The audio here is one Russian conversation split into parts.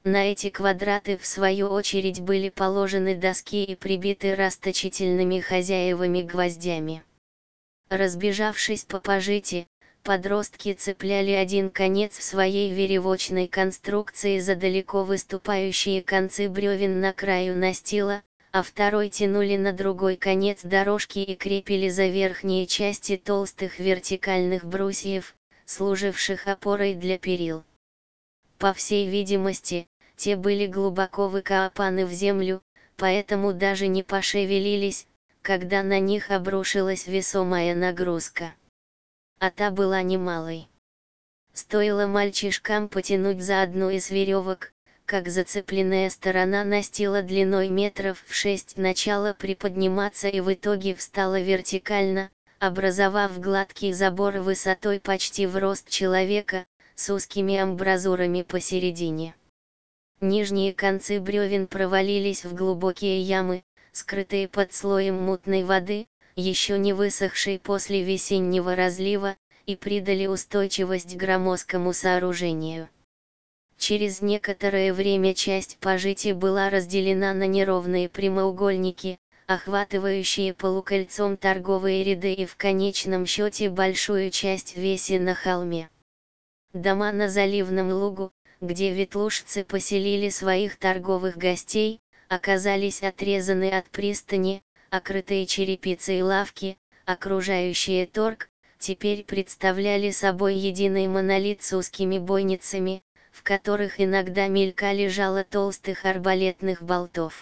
На эти квадраты в свою очередь были положены доски и прибиты расточительными хозяевами гвоздями. Разбежавшись по пожити, подростки цепляли один конец своей веревочной конструкции за далеко выступающие концы бревен на краю настила, а второй тянули на другой конец дорожки и крепили за верхние части толстых вертикальных брусьев, служивших опорой для перил. По всей видимости, те были глубоко выкопаны в землю, поэтому даже не пошевелились, когда на них обрушилась весомая нагрузка. А та была немалой. Стоило мальчишкам потянуть за одну из веревок, как зацепленная сторона настила длиной метров в 6 начала приподниматься и в итоге встала вертикально, образовав гладкий забор высотой почти в рост человека, с узкими амбразурами посередине. Нижние концы бревен провалились в глубокие ямы, скрытые под слоем мутной воды, еще не высохшей после весеннего разлива, и придали устойчивость громоздкому сооружению. Через некоторое время часть пожития была разделена на неровные прямоугольники, охватывающие полукольцом торговые ряды и в конечном счете большую часть веси на холме. Дома на заливном лугу, где ветлужцы поселили своих торговых гостей, оказались отрезаны от пристани, окрытые черепицей лавки, окружающие торг, теперь представляли собой единый монолит с узкими бойницами, в которых иногда мелькали жало толстых арбалетных болтов.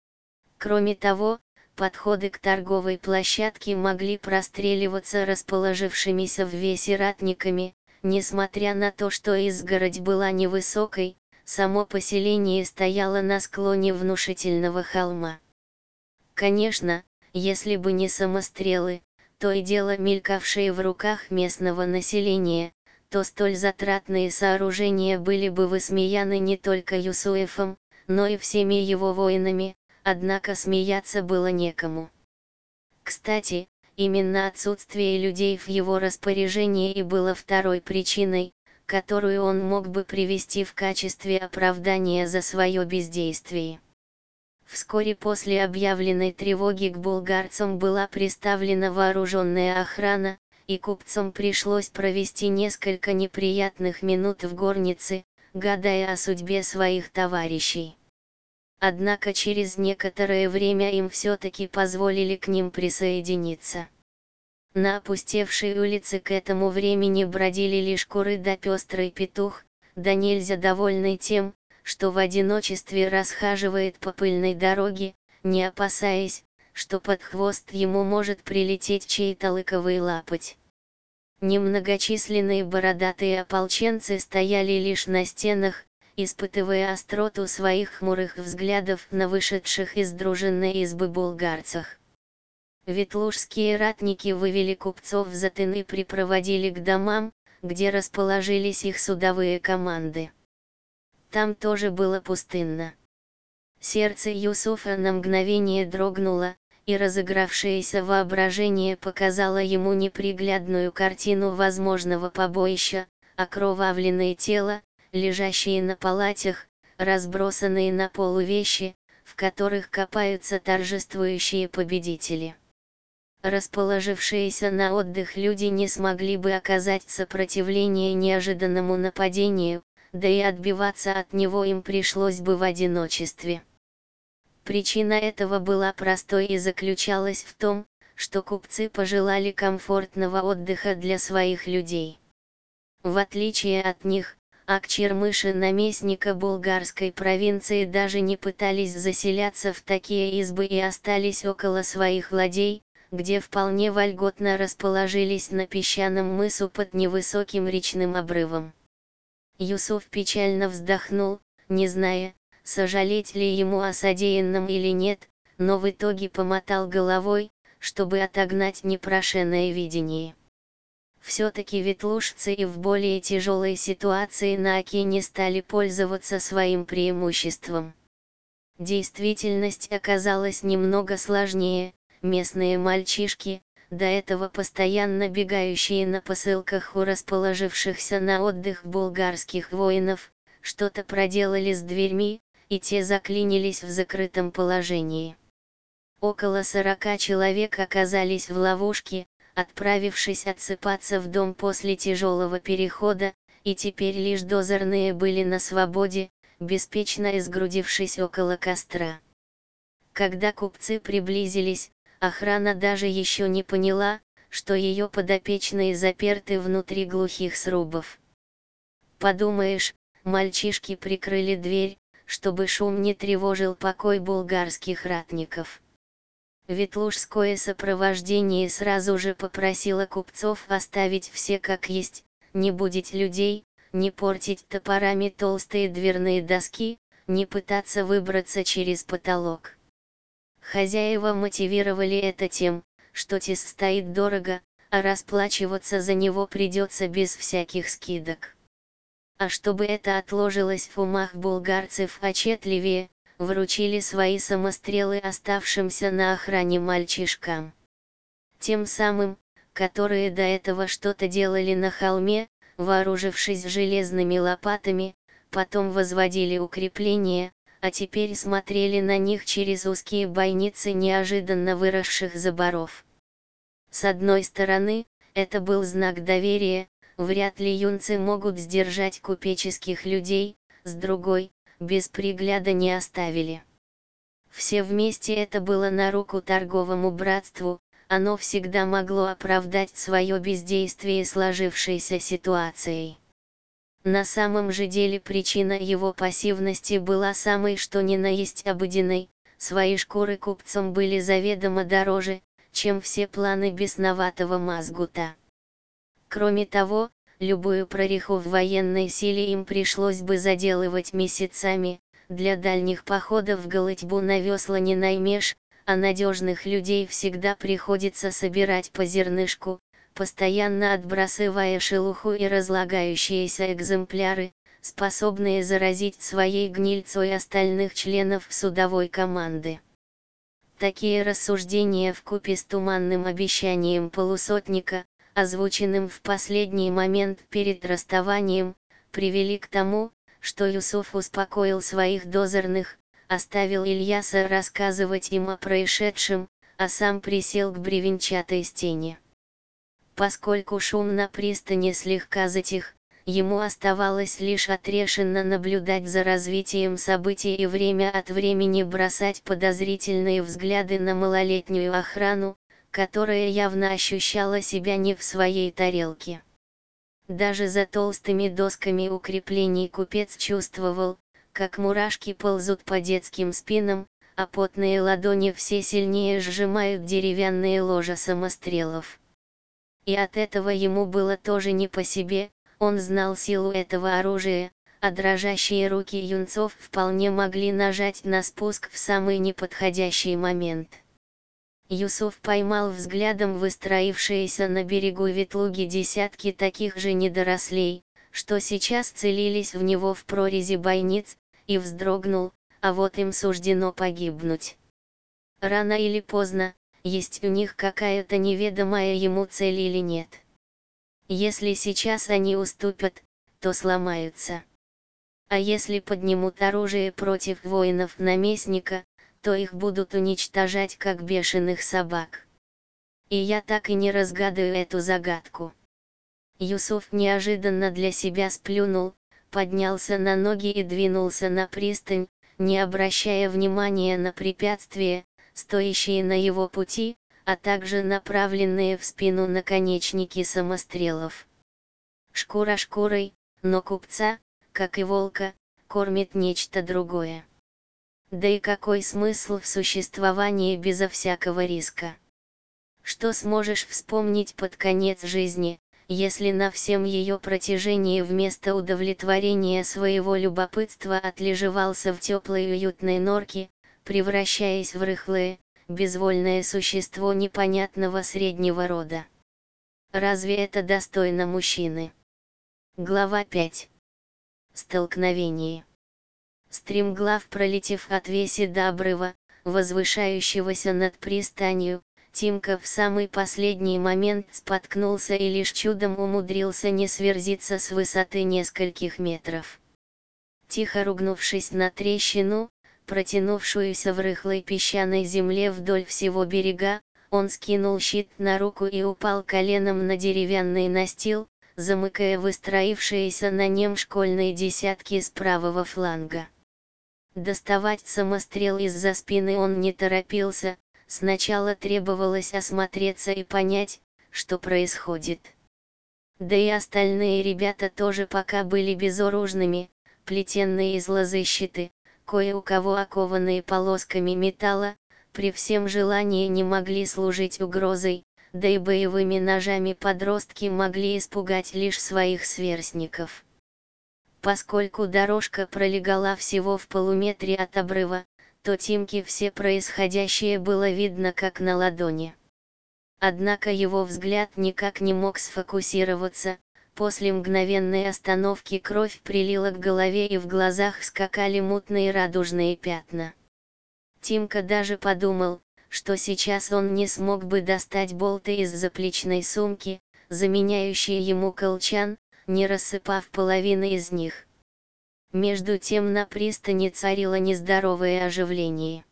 Кроме того, подходы к торговой площадке могли простреливаться расположившимися в весе ратниками. Несмотря на то, что изгородь была невысокой, само поселение стояло на склоне внушительного холма. Конечно, если бы не самострелы, то и дело мелькавшие в руках местного населения, то столь затратные сооружения были бы высмеяны не только Юсуэфом, но и всеми его воинами, однако смеяться было некому. Кстати, именно отсутствие людей в его распоряжении и было второй причиной, которую он мог бы привести в качестве оправдания за свое бездействие. Вскоре после объявленной тревоги к булгарцам была приставлена вооруженная охрана, и купцам пришлось провести несколько неприятных минут в горнице, гадая о судьбе своих товарищей. Однако через некоторое время им все-таки позволили к ним присоединиться. На опустевшей улице к этому времени бродили лишь куры да пестрый петух, да нельзя довольный тем, что в одиночестве расхаживает по пыльной дороге, не опасаясь, что под хвост ему может прилететь чей-то лыковый лапоть. Немногочисленные бородатые ополченцы стояли лишь на стенах, испытывая остроту своих хмурых взглядов на вышедших из дружинной избы булгарцах. Ветлужские ратники вывели купцов за тын и припроводили к домам, где расположились их судовые команды. Там тоже было пустынно. Сердце Юсуфа на мгновение дрогнуло, и разыгравшееся воображение показало ему неприглядную картину возможного побоища: окровавленное тело, лежащие на палатях, разбросанные на полу вещи, в которых копаются торжествующие победители. Расположившиеся на отдых люди не смогли бы оказать сопротивление неожиданному нападению, да и отбиваться от него им пришлось бы в одиночестве. Причина этого была простой и заключалась в том, что купцы пожелали комфортного отдыха для своих людей. В отличие от них, акчермыши наместника булгарской провинции даже не пытались заселяться в такие избы и остались около своих ладей, где вполне вольготно расположились на песчаном мысу под невысоким речным обрывом. Юсуф печально вздохнул, не зная, сожалеть ли ему о содеянном или нет, но в итоге помотал головой, чтобы отогнать непрошенное видение. Все-таки ветлужцы и в более тяжелой ситуации на Оке не стали пользоваться своим преимуществом. Действительность оказалась немного сложнее. Местные мальчишки, до этого постоянно бегающие на посылках у расположившихся на отдых булгарских воинов, что-то проделали с дверьми, и те заклинились в закрытом положении. Около 40 человек оказались в ловушке, отправившись отсыпаться в дом после тяжелого перехода, и теперь лишь дозорные были на свободе, беспечно изгрудившись около костра. Когда купцы приблизились, охрана даже еще не поняла, что ее подопечные заперты внутри глухих срубов. Подумаешь, мальчишки прикрыли дверь, чтобы шум не тревожил покой булгарских ратников. Ветлужское сопровождение сразу же попросило купцов оставить все как есть, не будить людей, не портить топорами толстые дверные доски, не пытаться выбраться через потолок. Хозяева мотивировали это тем, что тес стоит дорого, а расплачиваться за него придется без всяких скидок. А чтобы это отложилось в умах булгарцев отчетливее, вручили свои самострелы оставшимся на охране мальчишкам. Тем самым, которые до этого что-то делали на холме, вооружившись железными лопатами, потом возводили укрепления, а теперь смотрели на них через узкие бойницы неожиданно выросших заборов. С одной стороны, это был знак доверия, вряд ли юнцы могут сдержать купеческих людей, с другой, без пригляда не оставили. Все вместе это было на руку торговому братству, оно всегда могло оправдать свое бездействие сложившейся ситуацией. На самом же деле причина его пассивности была самой что ни на есть обыденной, свои шкуры купцам были заведомо дороже, чем все планы бесноватого Мазгута. Кроме того, любую прореху в военной силе им пришлось бы заделывать месяцами, для дальних походов в голытьбу на весла не наймешь, а надежных людей всегда приходится собирать по зернышку, постоянно отбрасывая шелуху и разлагающиеся экземпляры, способные заразить своей гнильцой остальных членов судовой команды. Такие рассуждения вкупе с туманным обещанием полусотника, озвученным в последний момент перед расставанием, привели к тому, что Юсуф успокоил своих дозорных, оставил Ильяса рассказывать им о происшедшем, а сам присел к бревенчатой стене. Поскольку шум на пристани слегка затих, ему оставалось лишь отрешенно наблюдать за развитием событий и время от времени бросать подозрительные взгляды на малолетнюю охрану, которая явно ощущала себя не в своей тарелке. Даже за толстыми досками укреплений купец чувствовал, как мурашки ползут по детским спинам, а потные ладони все сильнее сжимают деревянные ложа самострелов. И от этого ему было тоже не по себе, он знал силу этого оружия, а дрожащие руки юнцов вполне могли нажать на спуск в самый неподходящий момент. Юсуф поймал взглядом выстроившиеся на берегу Ветлуги десятки таких же недорослей, что сейчас целились в него в прорези бойниц, и вздрогнул, а вот им суждено погибнуть. Рано или поздно, есть у них какая-то неведомая ему цель или нет. Если сейчас они уступят, то сломаются. А если поднимут оружие против воинов наместника, то их будут уничтожать как бешеных собак. И я так и не разгадаю эту загадку. Юсуф неожиданно для себя сплюнул, поднялся на ноги и двинулся на пристань, не обращая внимания на препятствия, стоящие на его пути, а также направленные в спину наконечники самострелов. Шкура шкурой, но купца, как и волка, кормит нечто другое. Да и какой смысл в существовании безо всякого риска? Что сможешь вспомнить под конец жизни, если на всем ее протяжении вместо удовлетворения своего любопытства отлеживался в теплой уютной норке, превращаясь в рыхлое, безвольное существо непонятного среднего рода? Разве это достойно мужчины? Глава 5. Столкновение. Стремглав пролетев от веси до обрыва, возвышающегося над пристанью, Тимка в самый последний момент споткнулся и лишь чудом умудрился не сверзиться с высоты нескольких метров. Тихо ругнувшись на трещину, протянувшуюся в рыхлой песчаной земле вдоль всего берега, он скинул щит на руку и упал коленом на деревянный настил, замыкая выстроившиеся на нем школьные десятки с правого фланга. Доставать самострел из-за спины он не торопился, сначала требовалось осмотреться и понять, что происходит. Да и остальные ребята тоже пока были безоружными, плетенные из лозы щиты, кое у кого окованные полосками металла, при всем желании не могли служить угрозой, да и боевыми ножами подростки могли испугать лишь своих сверстников. Поскольку дорожка пролегала всего в полуметре от обрыва, то Тимке все происходящее было видно как на ладони. Однако его взгляд никак не мог сфокусироваться, после мгновенной остановки кровь прилила к голове и в глазах скакали мутные радужные пятна. Тимка даже подумал, что сейчас он не смог бы достать болты из заплечной сумки, заменяющие ему колчан, не рассыпав половины из них. Между тем на пристани царило нездоровое оживление.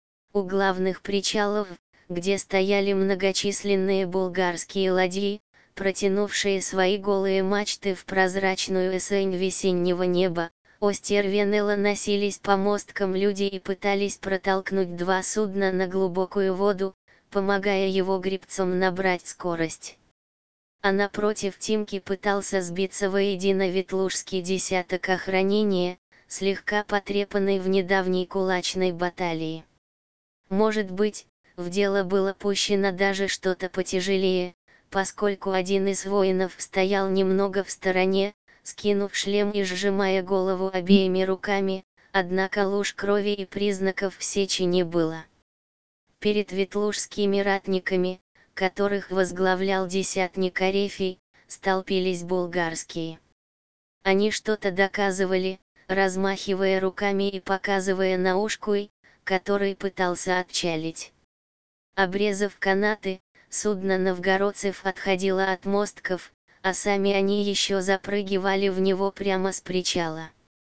У главных причалов, где стояли многочисленные булгарские ладьи, протянувшие свои голые мачты в прозрачную эсень весеннего неба, остервенело носились по мосткам люди и пытались протолкнуть два судна на глубокую воду, помогая его гребцам набрать скорость. А напротив Тимки пытался сбиться воедино ветлужский десяток охранения, слегка потрепанный в недавней кулачной баталии. Может быть, в дело было пущено даже что-то потяжелее, поскольку один из воинов стоял немного в стороне, скинув шлем и сжимая голову обеими руками, однако луж крови и признаков сечи не было. Перед ветлужскими ратниками, которых возглавлял десятник Арефий, столпились булгарские. Они что-то доказывали, размахивая руками и показывая на Ушкуй, который пытался отчалить. Обрезав канаты, судно новгородцев отходило от мостков, а сами они еще запрыгивали в него прямо с причала.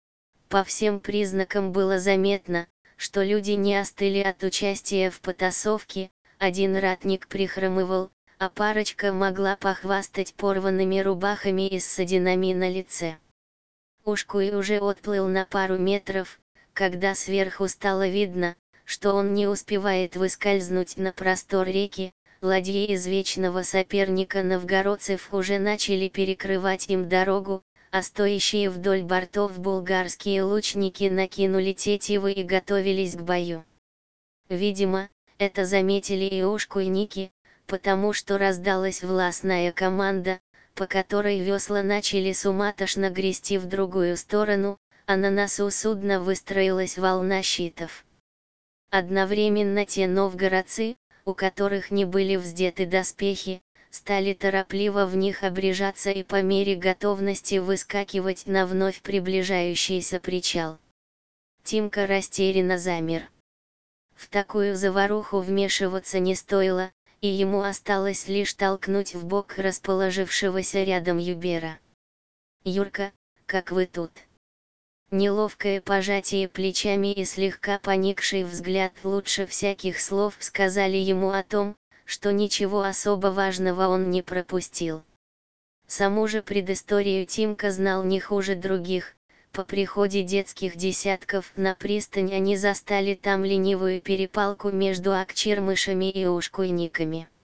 По всем признакам было заметно, что люди не остыли от участия в потасовке, один ратник прихрамывал, а парочка могла похвастать порванными рубахами и ссадинами на лице. Ушкуй уже отплыл на пару метров, когда сверху стало видно, что он не успевает выскользнуть на простор реки, ладьи извечного соперника новгородцев уже начали перекрывать им дорогу, а стоящие вдоль бортов булгарские лучники накинули тетивы и готовились к бою. Видимо, это заметили и ушкуйники, потому что раздалась властная команда, по которой весла начали суматошно грести в другую сторону, а на носу судна выстроилась волна щитов. Одновременно те новгородцы, у которых не были вздеты доспехи, стали торопливо в них обрежаться и по мере готовности выскакивать на вновь приближающийся причал. Тимка растерянно замер. В такую заваруху вмешиваться не стоило, и ему осталось лишь толкнуть в бок расположившегося рядом Юбера. «Юрка, как вы тут?» Неловкое пожатие плечами и слегка поникший взгляд лучше всяких слов сказали ему о том, что ничего особо важного он не пропустил. Саму же предысторию Тимка знал не хуже других. По приходе детских десятков на пристань они застали там ленивую перепалку между акчермышами и ушкуйниками.